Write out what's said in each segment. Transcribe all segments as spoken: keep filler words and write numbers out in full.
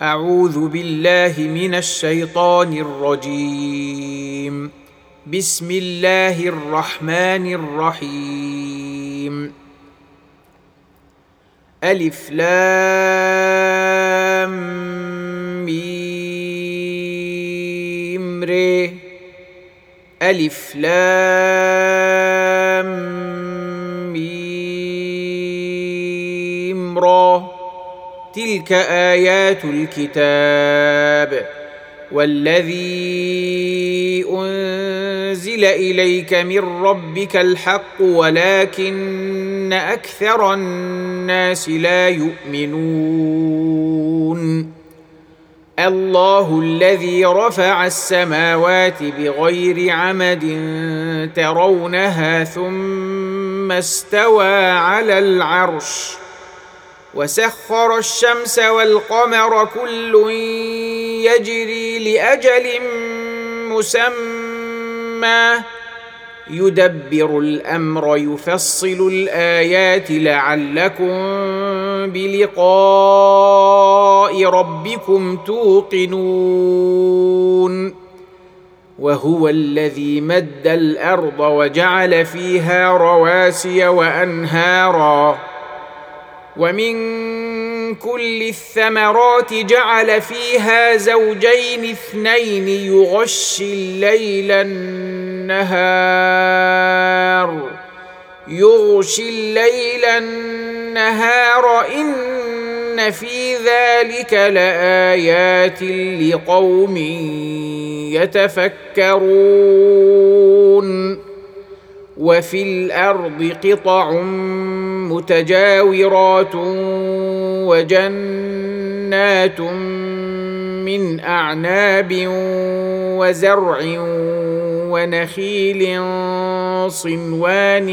أعوذ بالله من الشيطان الرجيم. بسم الله الرحمن الرحيم. ألف لام ميم ر ألف لام ميم را تلك آيات الكتاب والذي أنزل إليك من ربك الحق ولكن أكثر الناس لا يؤمنون. الله الذي رفع السماوات بغير عمد ترونها ثم استوى على العرش وسخر الشمس والقمر كل يجري لأجل مسمى يدبر الأمر يفصل الآيات لعلكم بلقاء ربكم توقنون. وهو الذي مد الأرض وجعل فيها رواسي وأنهارا ومن كل الثمرات جعل فيها زوجين اثنين يغشي الليل النهار يغشي الليل النهار إن في ذلك لآيات لقوم يتفكرون. وفي الأرض قطع متجاورات وجنات من أعناب وزرع ونخيل صنوان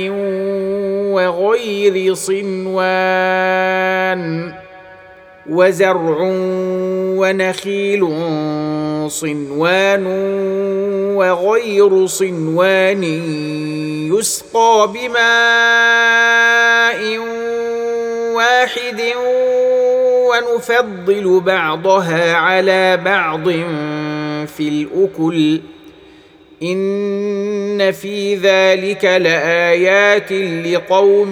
وغير صنوان وزرع ونخيل صنوان وغير صنوان يسقى بماء واحد ونفضل بعضها على بعض في الأكل إن في ذلك لآيات لقوم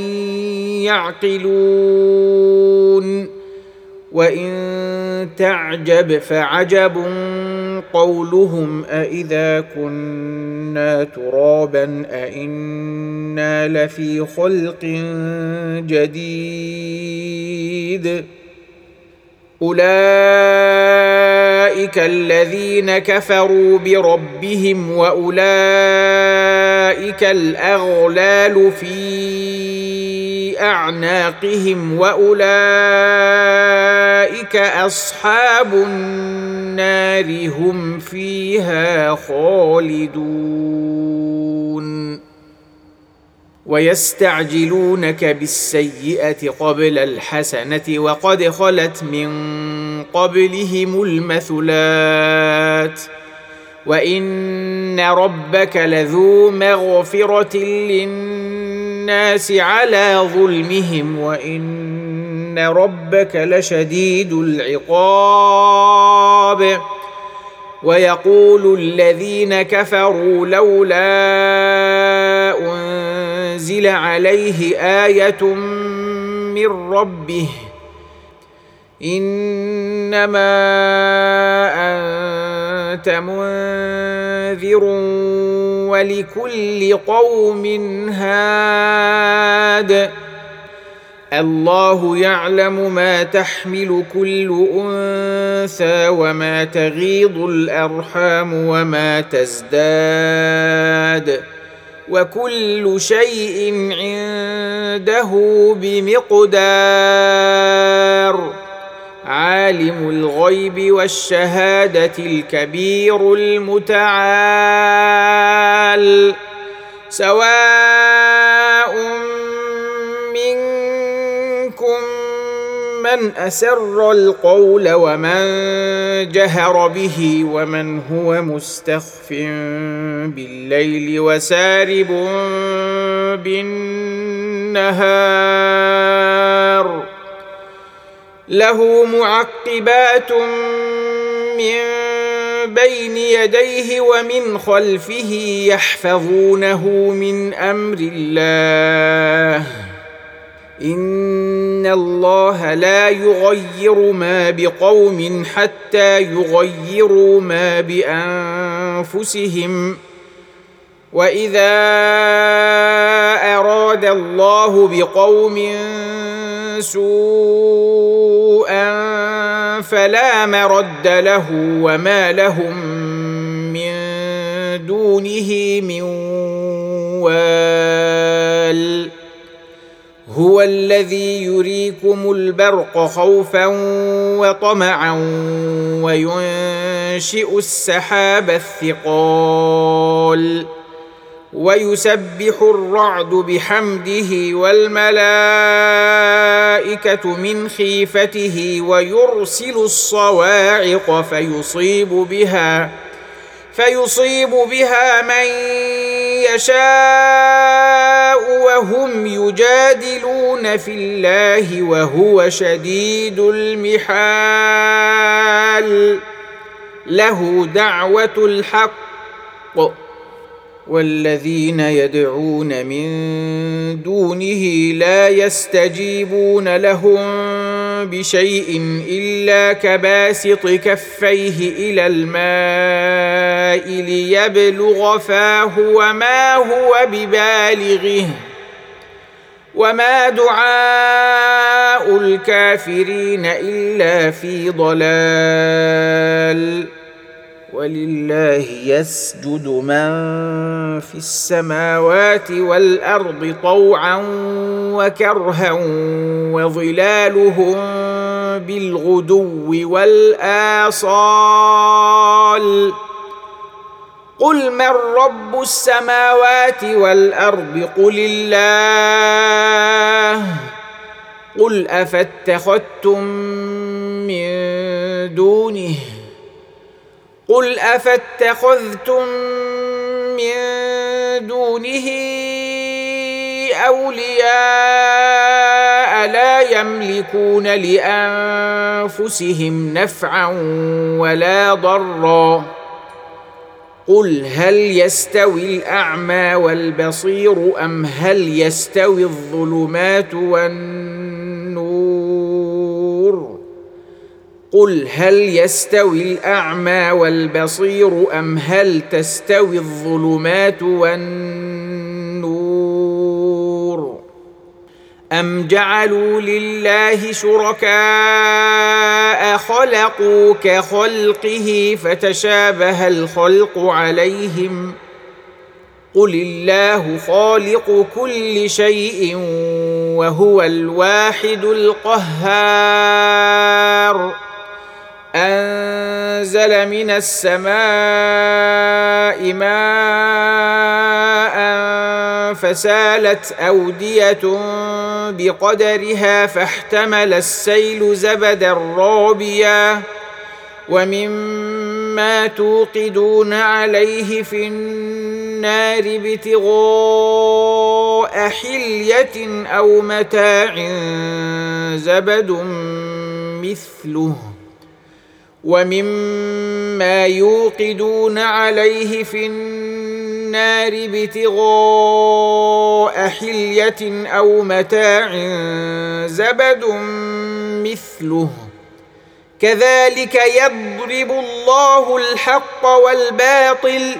يعقلون. وإن تعجب فعجب قولهم أإذا كنا ترابا أإنا لفي خلق جديد أولئك الذين كفروا بربهم وأولئك الأغلال في أعناقهم وأولئك أصحاب النار هم فيها خالدون. ويستعجلونك بالسيئة قبل الحسنة وقد خلت من قبلهم المثلات وإن ربك لذو مغفرة للناس على ظلمهم وإن ربك لشديد العقاب. ويقول الذين كفروا لولا أنزل عليه آية من ربه إنما أنت منذر ولكل قوم هاد الله يعلم ما تحمل كل أنثى وما تغيض الأرحام وما تزداد وكل شيء عنده بمقدار. عالم الغيب والشهادة الكبير المتعال سواء منكم من أسر القول ومن جهر به ومن هو مستخف بالليل وسارب بالنهار له معقبات من بين يديه ومن خلفه يحفظونه من أمر الله إن الله لا يغير ما بقوم حتى يغيروا ما بأنفسهم وإذا أراد الله بقوم سوءا فلا مرد له وما لهم من دونه من وال هو الذي يريكم البرق خوفا وطمعا وينشئ السحاب الثقال ويسبح الرعد بحمده والملائكة من خيفته ويرسل الصواعق فيصيب بها فيصيب بها من يشاء وهم يجادلون في الله وهو شديد المحال له دعوة الحق والذين يدعون من دونه لا يستجيبون لهم بشيء إلا كباسط كفيه إلى الماء ليبلغ فاه وما هو ببالغه وما دعاء الكافرين إلا في ضلال ولله يسجد من في السماوات والأرض طوعا وكرها وظلالهم بالغدو والآصال قل من رب السماوات والأرض قل الله قل أفاتخذتم من دونه قل أفاتخذتم من دونه أولياء لا يملكون لأنفسهم نفعا ولا ضرا قل هل يستوي الأعمى والبصير أم هل يستوي الظلمات والنور قل هل يستوي الأعمى والبصير أم هل تستوي الظلمات والنور أم جعلوا لله شركاء خلقوا كخلقه فتشابه الخلق عليهم قل الله خالق كل شيء وهو الواحد القهار أنزل من السماء ماء فسالت أودية بقدرها فاحتمل السيل زبدا رابيا ومما توقدون عليه في النار ابتغاء حلية أو متاع زبد مثله ومما يوقدون عليه في النار ابتغاء حلية أو متاع زبد مثله كذلك يضرب الله الحق والباطل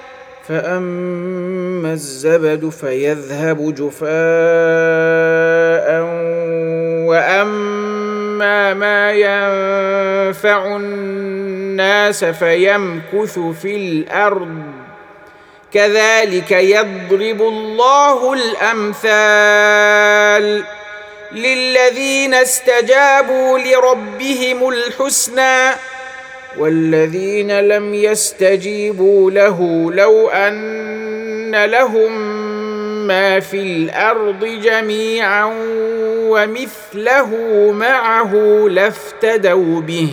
فأما الزبد فيذهب جفاء وأما ما ينفع الناس فيمكث في الأرض كذلك يضرب الله الأمثال للذين استجابوا لربهم الحسنى والذين لم يستجيبوا له لو أن لهم ما في الأرض جميعا ومثله معه لافتدوا به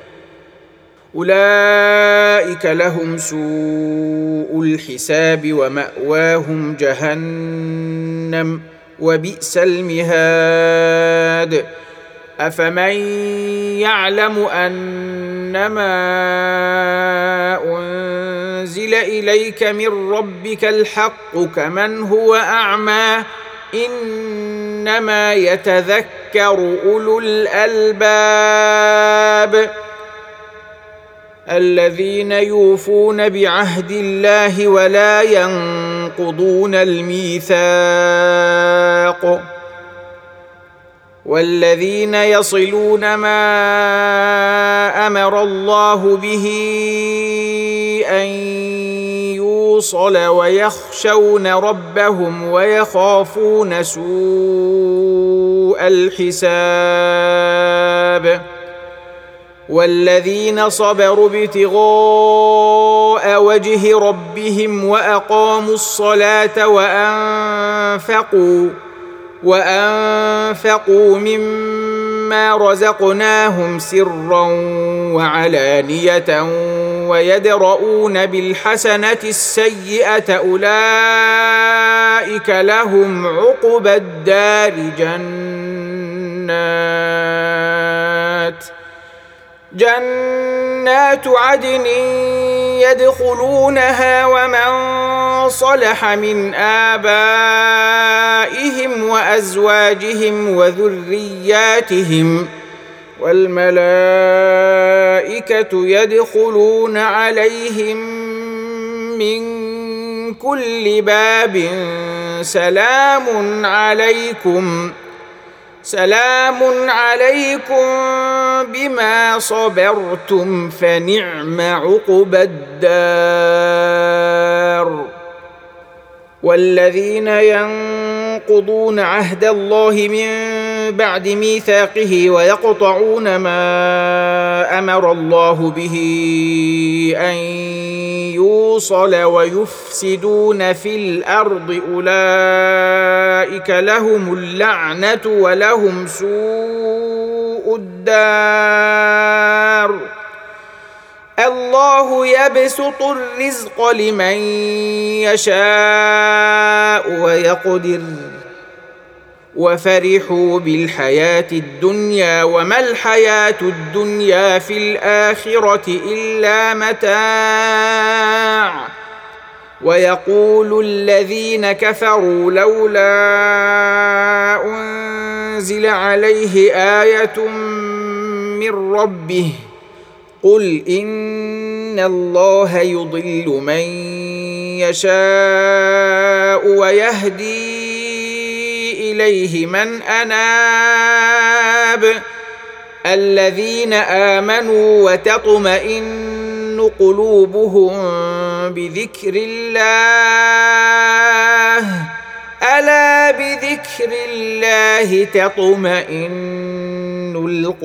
أولئك لهم سوء الحساب ومأواهم جهنم وبئس المهاد أفمن يعلم أنما أنزل إليك من ربك الحق كمن هو أعمى إنما يتذكر أولو الألباب الذين يوفون بعهد الله ولا ينقضون الميثاق والذين يصلون ما أمر الله به أن يوصل ويخشون ربهم ويخافون سوء الحساب والذين صبروا ابتغاء وجه ربهم وأقاموا الصلاة وأنفقوا وأنفقوا مما رزقناهم سرا وعلانية ويدرؤون بالحسنة السيئة أولئك لهم عقبى الدار جنات جنات عدن يدخلونها ومن صلح من آبائهم وأزواجهم وذرياتهم والملائكة يدخلون عليهم من كل باب سلام عليكم سلام عليكم بما صبرتم فنعم عقبى الدار والذين ينقضون عهد الله من بعد ميثاقه ويقطعون ما أمر الله به أن يوصل ويفسدون في الأرض أولئك لهم اللعنة ولهم سوء الدار الله يبسط الرزق لمن يشاء ويقدر وفرحوا بالحياة الدنيا وما الحياة الدنيا في الآخرة إلا متاع ويقول الذين كفروا لولا أنزل عليه آية من ربه قل إن الله يضل من يشاء ويهدي إليه من أناب الذين آمنوا وتطمئن قلوبهم بذكر الله ألا بذكر الله تطمئن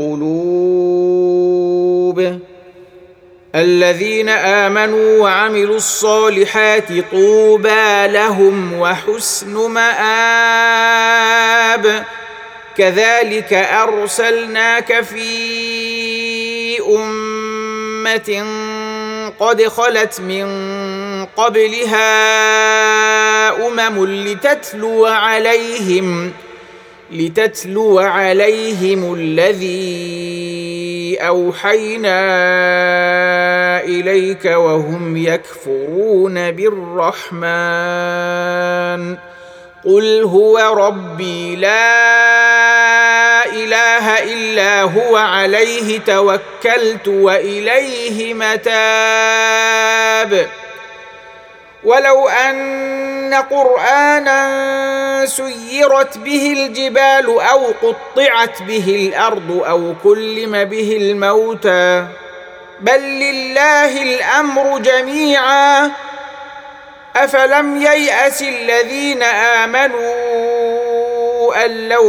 القلوب الذين آمنوا وعملوا الصالحات طوبى لهم وحسن مآب كذلك أرسلناك في أمة قد خلت من قبلها أمم لتتلو عليهم لتتلو عليهم الذي أوحينا إليك وهم يكفرون بالرحمن قل هو ربي لا إله إلا هو عليه توكلت وإليه متاب ولو أن قرآنا سيرت به الجبال أو قطعت به الأرض أو كلم به الموتى بل لله الأمر جميعا أفلم ييأس الذين آمنوا أن لو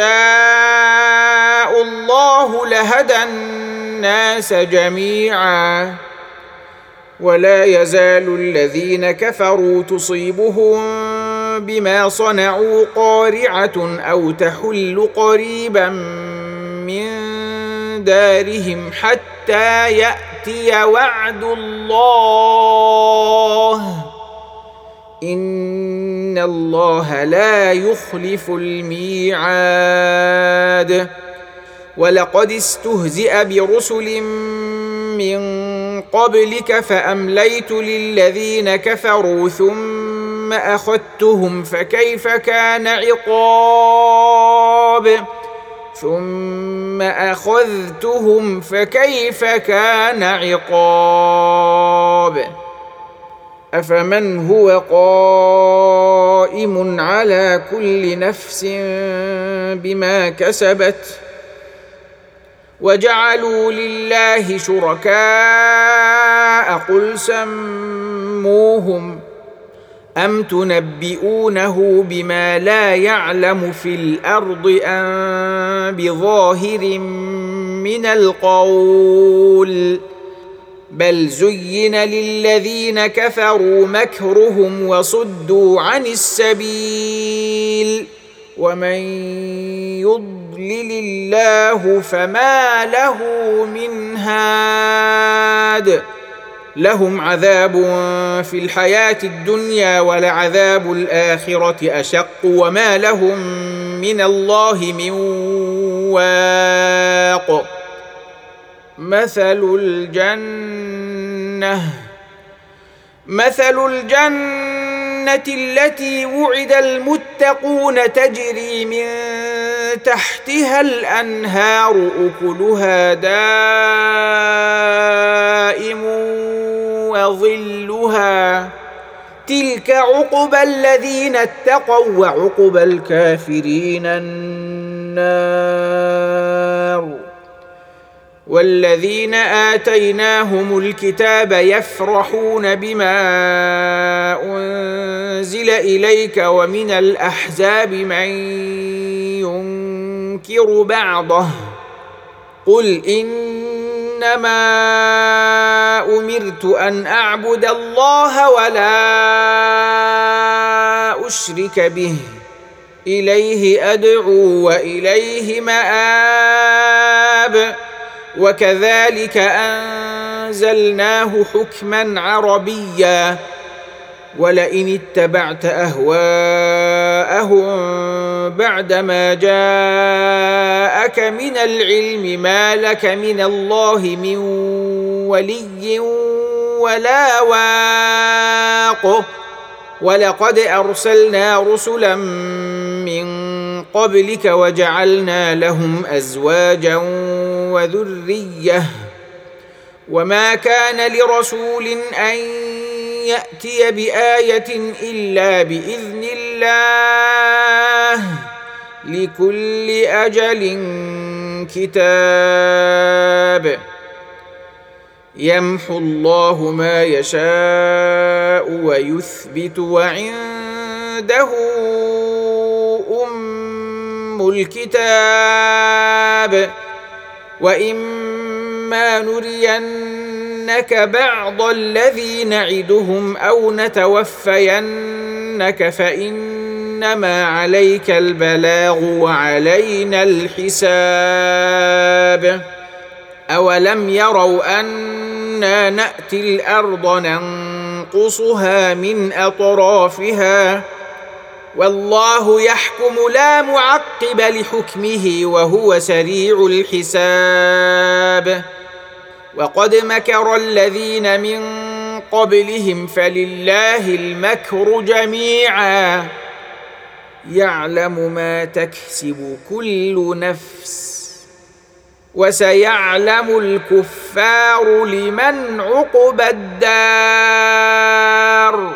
يشاء الله لهدى الناس جميعا ولا يزال الذين كفروا تصيبهم بما صنعوا قارعة أو تحل قريبا من دارهم حتى يأتي وعد الله إن الله لا يخلف الميعاد ولقد استهزئ برسل من قبلك فأمليت للذين كفروا ثم أخذتهم فكيف كان عقاب ثم أخذتهم فكيف كان عقاب أفمن هو قائم على كل نفس بما كسبت وجعلوا لله شركاء قل سموهم أم تنبئونه بما لا يعلم في الأرض أم بظاهر من القول بل زين للذين كفروا مكرهم وصدوا عن السبيل ومن يضلل الله فما له من هاد لهم عذاب في الحياة الدنيا ولعذاب الآخرة أشق وما لهم من الله من واق مثل الجنة مثل الجنة التي وعد المتقون تجري من تحتها الأنهار أكلها دائم وظلها تلك عقبى الذين اتقوا وعقبى الكافرين النار والذين آتيناهم الكتاب يفرحون بما أنزل إليك ومن الأحزاب من ينكر بعضه قل إنما أمرت أن أعبد الله ولا أشرك به إليه أدعو وإليه مآب وكذلك أنزلناه حكما عربيا ولئن اتبعت أهواءهم بعدما جاءك من العلم ما لك من الله من ولي ولا واق ولقد أرسلنا رسلا من قبلك وجعلنا لهم أزواجا وذرية وما كان لرسول أن يأتي بآية إلا بإذن الله لكل أجل كتاب يمحو الله ما يشاء ويثبت وعنده أم الكتاب وإما نرينك بعض الذي نعدهم أو نتوفينك فإنما عليك البلاغ وعلينا الحساب أولم يروا أنا نأتي الأرض ننقصها من أطرافها والله يحكم لا معقب لحكمه وهو سريع الحساب وقد مكر الذين من قبلهم فلله المكر جميعا يعلم ما تكسب كل نفس وسيعلم الكفار لمن عقبى الدار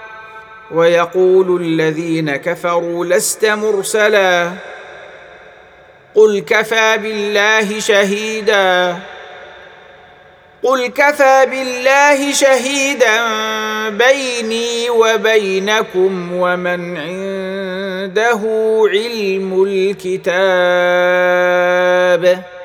ويقول الذين كفروا لست مرسلا قل كفى بالله شهيدا قل كفى بالله شهيدا بيني وبينكم ومن عنده علم الكتاب